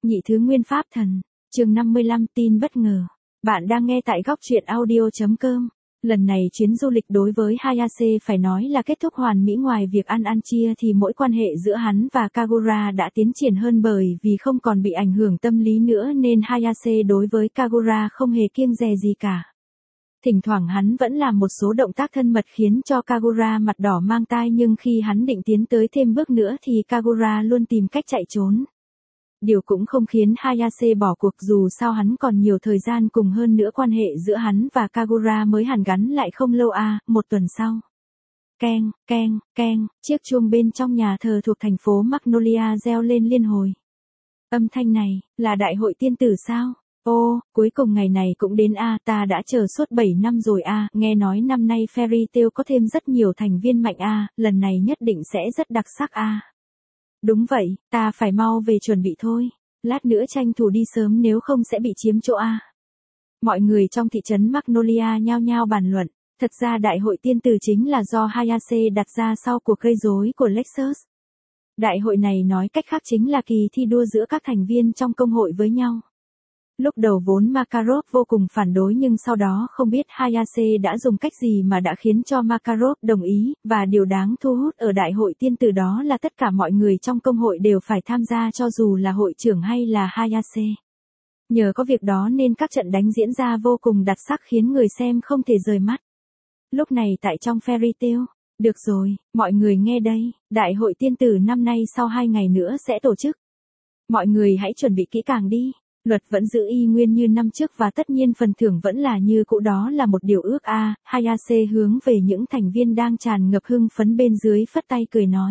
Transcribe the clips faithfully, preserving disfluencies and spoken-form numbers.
Nhị thứ nguyên pháp thần, chương năm mươi lăm tin bất ngờ. Bạn đang nghe tại góc truyện audio chấm com. Lần này chuyến du lịch đối với Hayase phải nói là kết thúc hoàn mỹ, ngoài việc ăn ăn chia thì mỗi quan hệ giữa hắn và Kagura đã tiến triển hơn, bởi vì không còn bị ảnh hưởng tâm lý nữa nên Hayase đối với Kagura không hề kiêng dè gì cả. Thỉnh thoảng hắn vẫn làm một số động tác thân mật khiến cho Kagura mặt đỏ mang tai, nhưng khi hắn định tiến tới thêm bước nữa thì Kagura luôn tìm cách chạy trốn. Điều cũng không khiến Hayase bỏ cuộc, dù sao hắn còn nhiều thời gian, cùng hơn nữa quan hệ giữa hắn và Kagura mới hàn gắn lại không lâu à. Một tuần sau. Keng, keng, keng, chiếc chuông bên trong nhà thờ thuộc thành phố Magnolia reo lên liên hồi. Âm thanh này, là đại hội tiên tử sao? Ô, cuối cùng ngày này cũng đến a, à, ta đã chờ suốt bảy năm rồi a, à. Nghe nói năm nay Fairy Tail có thêm rất nhiều thành viên mạnh a, à. Lần này nhất định sẽ rất đặc sắc a. À. Đúng vậy, ta phải mau về chuẩn bị thôi. Lát nữa tranh thủ đi sớm nếu không sẽ bị chiếm chỗ a. À. Mọi người trong thị trấn Magnolia nhao nhao bàn luận. Thật ra đại hội tiên tử chính là do Hayase đặt ra sau cuộc gây rối của Lexus. Đại hội này nói cách khác chính là kỳ thi đua giữa các thành viên trong công hội với nhau. Lúc đầu vốn Makarov vô cùng phản đối, nhưng sau đó không biết Hayase đã dùng cách gì mà đã khiến cho Makarov đồng ý, và điều đáng thu hút ở đại hội tiên tử đó là tất cả mọi người trong công hội đều phải tham gia, cho dù là hội trưởng hay là Hayase. Nhờ có việc đó nên các trận đánh diễn ra vô cùng đặc sắc khiến người xem không thể rời mắt. Lúc này tại trong Fairy Tail, được rồi, mọi người nghe đây, đại hội tiên tử năm nay sau hai ngày nữa sẽ tổ chức. Mọi người hãy chuẩn bị kỹ càng đi. Luật vẫn giữ y nguyên như năm trước và tất nhiên phần thưởng vẫn là như cũ, đó là một điều ước a. À. Hayase hướng về những thành viên đang tràn ngập hưng phấn bên dưới phất tay cười nói.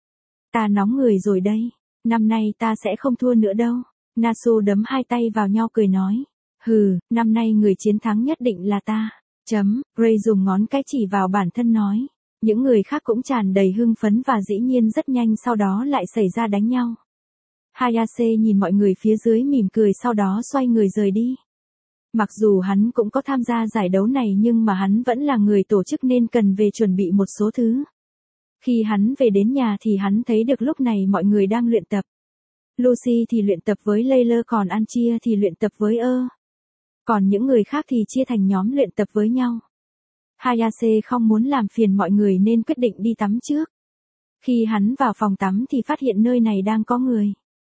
Ta nóng người rồi đây, năm nay ta sẽ không thua nữa đâu. Nasu đấm hai tay vào nhau cười nói. Hừ, năm nay người chiến thắng nhất định là ta. Chấm, Ray dùng ngón cái chỉ vào bản thân nói. Những người khác cũng tràn đầy hưng phấn và dĩ nhiên rất nhanh sau đó lại xảy ra đánh nhau. Hayase nhìn mọi người phía dưới mỉm cười, sau đó xoay người rời đi. Mặc dù hắn cũng có tham gia giải đấu này nhưng mà hắn vẫn là người tổ chức nên cần về chuẩn bị một số thứ. Khi hắn về đến nhà thì hắn thấy được lúc này mọi người đang luyện tập. Lucy thì luyện tập với Layla, còn Anchia thì luyện tập với ơ. Còn những người khác thì chia thành nhóm luyện tập với nhau. Hayase không muốn làm phiền mọi người nên quyết định đi tắm trước. Khi hắn vào phòng tắm thì phát hiện nơi này đang có người.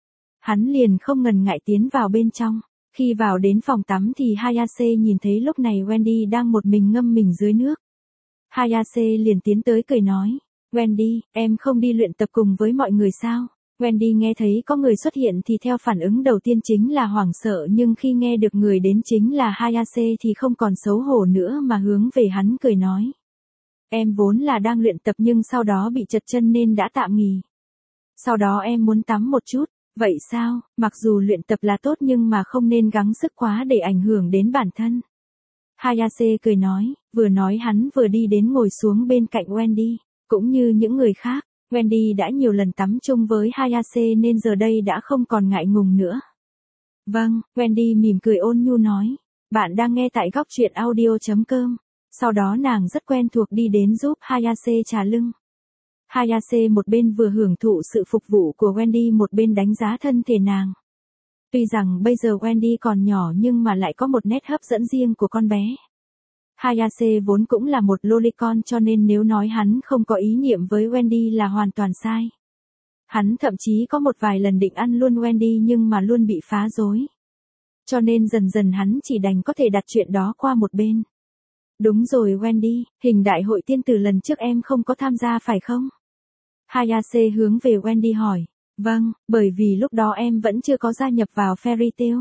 Hắn liền không ngần ngại tiến vào bên trong. Khi vào đến phòng tắm thì Hayase nhìn thấy lúc này Wendy đang một mình ngâm mình dưới nước. Hayase liền tiến tới cười nói. Wendy, em không đi luyện tập cùng với mọi người sao? Wendy nghe thấy có người xuất hiện thì theo phản ứng đầu tiên chính là hoảng sợ, nhưng khi nghe được người đến chính là Hayase thì không còn xấu hổ nữa mà hướng về hắn cười nói. Em vốn là đang luyện tập nhưng sau đó bị trật chân nên đã tạm nghỉ. Sau đó em muốn tắm một chút. Vậy sao, mặc dù luyện tập là tốt nhưng mà không nên gắng sức quá để ảnh hưởng đến bản thân. Hayase cười nói, vừa nói hắn vừa đi đến ngồi xuống bên cạnh Wendy. Cũng như những người khác, Wendy đã nhiều lần tắm chung với Hayase nên giờ đây đã không còn ngại ngùng nữa. Vâng, Wendy mỉm cười ôn nhu nói. Bạn đang nghe tại góc truyện audio chấm com. Sau đó nàng rất quen thuộc đi đến giúp Hayase trà lưng. Hayase một bên vừa hưởng thụ sự phục vụ của Wendy một bên đánh giá thân thể nàng. Tuy rằng bây giờ Wendy còn nhỏ nhưng mà lại có một nét hấp dẫn riêng của con bé. Hayase vốn cũng là một lolicon cho nên nếu nói hắn không có ý niệm với Wendy là hoàn toàn sai. Hắn thậm chí có một vài lần định ăn luôn Wendy nhưng mà luôn bị phá rối. Cho nên dần dần hắn chỉ đành có thể đặt chuyện đó qua một bên. Đúng rồi Wendy, hình đại hội tiên tử lần trước em không có tham gia phải không? Hayase hướng về Wendy hỏi. Vâng, bởi vì lúc đó em vẫn chưa có gia nhập vào Fairy Tail.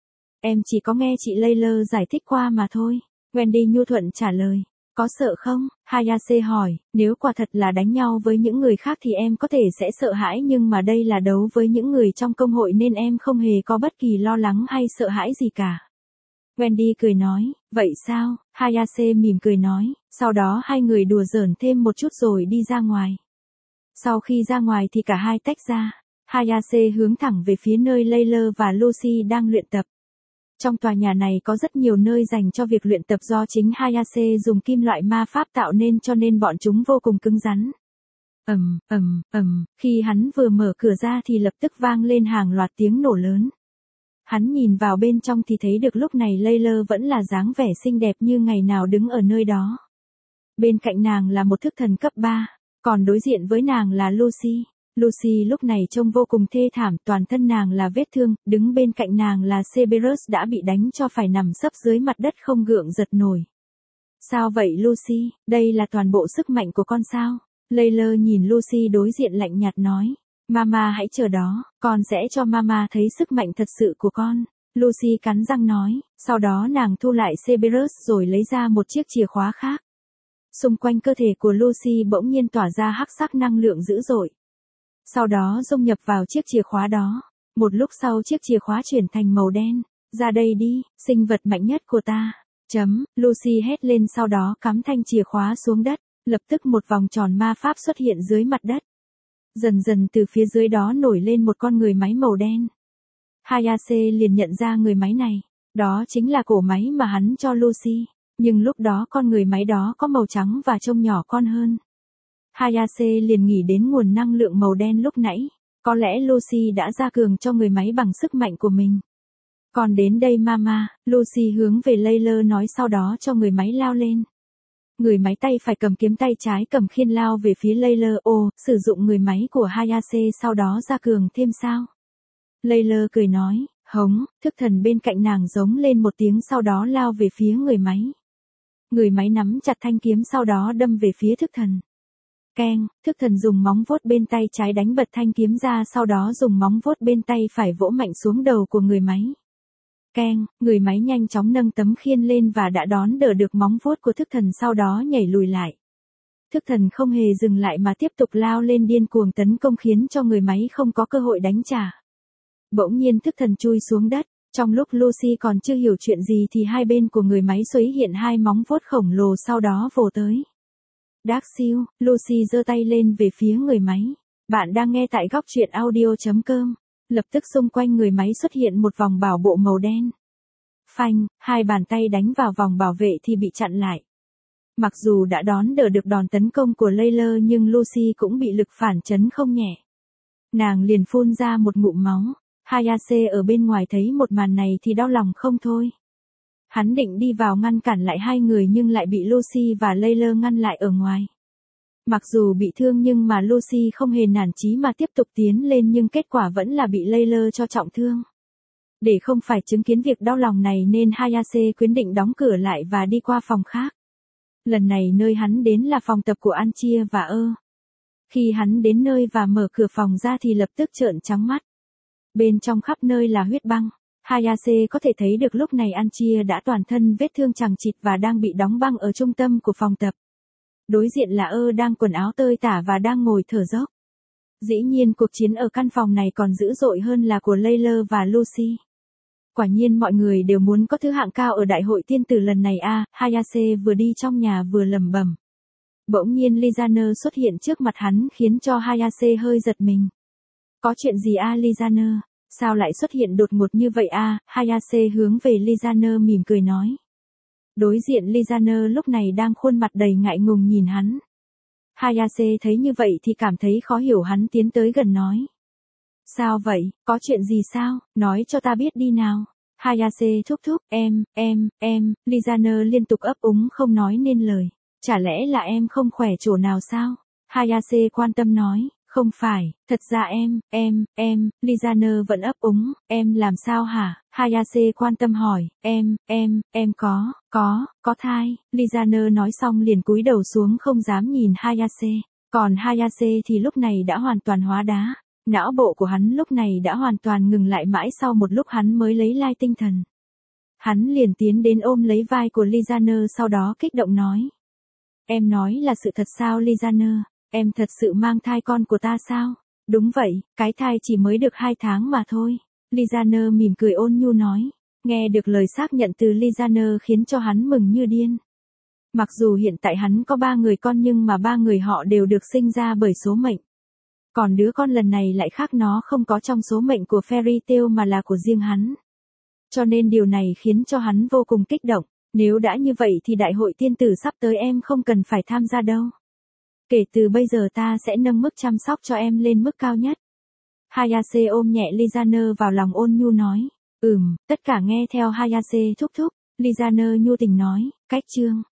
Em chỉ có nghe chị Layla giải thích qua mà thôi. Wendy nhu thuận trả lời. Có sợ không? Hayase hỏi. Nếu quả thật là đánh nhau với những người khác thì em có thể sẽ sợ hãi, nhưng mà đây là đấu với những người trong công hội nên em không hề có bất kỳ lo lắng hay sợ hãi gì cả. Wendy cười nói. Vậy sao? Hayase mỉm cười nói. Sau đó hai người đùa giỡn thêm một chút rồi đi ra ngoài. Sau khi ra ngoài thì cả hai tách ra. Hayase hướng thẳng về phía nơi Layla và Lucy đang luyện tập. Trong tòa nhà này có rất nhiều nơi dành cho việc luyện tập do chính Hayase dùng kim loại ma pháp tạo nên, cho nên bọn chúng vô cùng cứng rắn. Ầm, ầm, ầm, khi hắn vừa mở cửa ra thì lập tức vang lên hàng loạt tiếng nổ lớn. Hắn nhìn vào bên trong thì thấy được lúc này Layla vẫn là dáng vẻ xinh đẹp như ngày nào đứng ở nơi đó. Bên cạnh nàng là một thức thần cấp ba, còn đối diện với nàng là Lucy. Lucy lúc này trông vô cùng thê thảm, toàn thân nàng là vết thương, đứng bên cạnh nàng là Cerberus đã bị đánh cho phải nằm sấp dưới mặt đất không gượng giật nổi. Sao vậy Lucy, đây là toàn bộ sức mạnh của con sao? Layla nhìn Lucy đối diện lạnh nhạt nói. Mama hãy chờ đó, con sẽ cho Mama thấy sức mạnh thật sự của con. Lucy cắn răng nói, sau đó nàng thu lại Cerberus rồi lấy ra một chiếc chìa khóa khác. Xung quanh cơ thể của Lucy bỗng nhiên tỏa ra hắc sắc năng lượng dữ dội. Sau đó dung nhập vào chiếc chìa khóa đó. Một lúc sau chiếc chìa khóa chuyển thành màu đen. Ra đây đi, sinh vật mạnh nhất của ta. Chấm, Lucy hét lên sau đó cắm thanh chìa khóa xuống đất. Lập tức một vòng tròn ma pháp xuất hiện dưới mặt đất. Dần dần từ phía dưới đó nổi lên một con người máy màu đen. Hayase liền nhận ra người máy này. Đó chính là cổ máy mà hắn cho Lucy. Nhưng lúc đó con người máy đó có màu trắng và trông nhỏ con hơn. Hayase liền nghĩ đến nguồn năng lượng màu đen lúc nãy. Có lẽ Lucy đã gia cường cho người máy bằng sức mạnh của mình. Còn đến đây Mama, Lucy hướng về Layla nói sau đó cho người máy lao lên. Người máy tay phải cầm kiếm tay trái cầm khiên lao về phía Layla. Ồ, sử dụng người máy của Hayase sau đó gia cường thêm sao? Layla cười nói, hống, thức thần bên cạnh nàng giống lên một tiếng sau đó lao về phía người máy. Người máy nắm chặt thanh kiếm sau đó đâm về phía thức thần. Keng, thức thần dùng móng vuốt bên tay trái đánh bật thanh kiếm ra sau đó dùng móng vuốt bên tay phải vỗ mạnh xuống đầu của người máy. Keng, người máy nhanh chóng nâng tấm khiên lên và đã đón đỡ được móng vuốt của thức thần sau đó nhảy lùi lại. Thức thần không hề dừng lại mà tiếp tục lao lên điên cuồng tấn công khiến cho người máy không có cơ hội đánh trả. Bỗng nhiên thức thần chui xuống đất, trong lúc Lucy còn chưa hiểu chuyện gì thì hai bên của người máy xuất hiện hai móng vuốt khổng lồ sau đó vồ tới. Đác siêu, Lucy giơ tay lên về phía người máy. Bạn đang nghe tại góc truyện audio chấm com. Lập tức xung quanh người máy xuất hiện một vòng bảo bộ màu đen. Phanh, hai bàn tay đánh vào vòng bảo vệ thì bị chặn lại. Mặc dù đã đón đỡ được đòn tấn công của Layla nhưng Lucy cũng bị lực phản chấn không nhẹ. Nàng liền phun ra một ngụm máu. Hayase ở bên ngoài thấy một màn này thì đau lòng không thôi. Hắn định đi vào ngăn cản lại hai người nhưng lại bị Lucy và Layla ngăn lại ở ngoài. Mặc dù bị thương nhưng mà Lucy không hề nản chí mà tiếp tục tiến lên nhưng kết quả vẫn là bị Layla cho trọng thương. Để không phải chứng kiến việc đau lòng này nên Hayase quyết định đóng cửa lại và đi qua phòng khác. Lần này nơi hắn đến là phòng tập của Anchia và ơ. Khi hắn đến nơi và mở cửa phòng ra thì lập tức trợn trắng mắt. Bên trong khắp nơi là huyết băng. Hayase có thể thấy được lúc này Anchia đã toàn thân vết thương chằng chịt và đang bị đóng băng ở trung tâm của phòng tập. Đối diện là ơ đang quần áo tơi tả và đang ngồi thở dốc. Dĩ nhiên cuộc chiến ở căn phòng này còn dữ dội hơn là của Layla và Lucy. Quả nhiên mọi người đều muốn có thứ hạng cao ở đại hội tiên tử lần này a. À, Hayase vừa đi trong nhà vừa lẩm bẩm. Bỗng nhiên Lizana xuất hiện trước mặt hắn khiến cho Hayase hơi giật mình. Có chuyện gì a à, Lizana? Sao lại xuất hiện đột ngột như vậy a? À? Hayase hướng về Lizana mỉm cười nói. Đối diện Lizana lúc này đang khuôn mặt đầy ngại ngùng nhìn hắn. Hayase thấy như vậy thì cảm thấy khó hiểu hắn tiến tới gần nói. Sao vậy, có chuyện gì sao, nói cho ta biết đi nào. Hayase thúc thúc, em, em, em, Lizana liên tục ấp úng không nói nên lời. Chả lẽ là em không khỏe chỗ nào sao? Hayase quan tâm nói. Không phải, thật ra em, em, em, Lizana vẫn ấp úng, em làm sao hả? Hayase quan tâm hỏi, em, em, em có, có, có thai. Lizana nói xong liền cúi đầu xuống không dám nhìn Hayase. Còn Hayase thì lúc này đã hoàn toàn hóa đá. Não bộ của hắn lúc này đã hoàn toàn ngừng lại mãi sau một lúc hắn mới lấy lại tinh thần. Hắn liền tiến đến ôm lấy vai của Lizana sau đó kích động nói. Em nói là sự thật sao Lizana? Em thật sự mang thai con của ta sao? Đúng vậy, cái thai chỉ mới được hai tháng mà thôi. Lizana mỉm cười ôn nhu nói. Nghe được lời xác nhận từ Lizana khiến cho hắn mừng như điên. Mặc dù hiện tại hắn có ba người con nhưng mà ba người họ đều được sinh ra bởi số mệnh. Còn đứa con lần này lại khác, nó không có trong số mệnh của Fairy Tail mà là của riêng hắn. Cho nên điều này khiến cho hắn vô cùng kích động. Nếu đã như vậy thì đại hội tiên tử sắp tới em không cần phải tham gia đâu. Kể từ bây giờ ta sẽ nâng mức chăm sóc cho em lên mức cao nhất. Hayase ôm nhẹ Lizana vào lòng ôn nhu nói. Ừm, tất cả nghe theo Hayase thúc thúc, Lizana nhu tình nói, cách chương.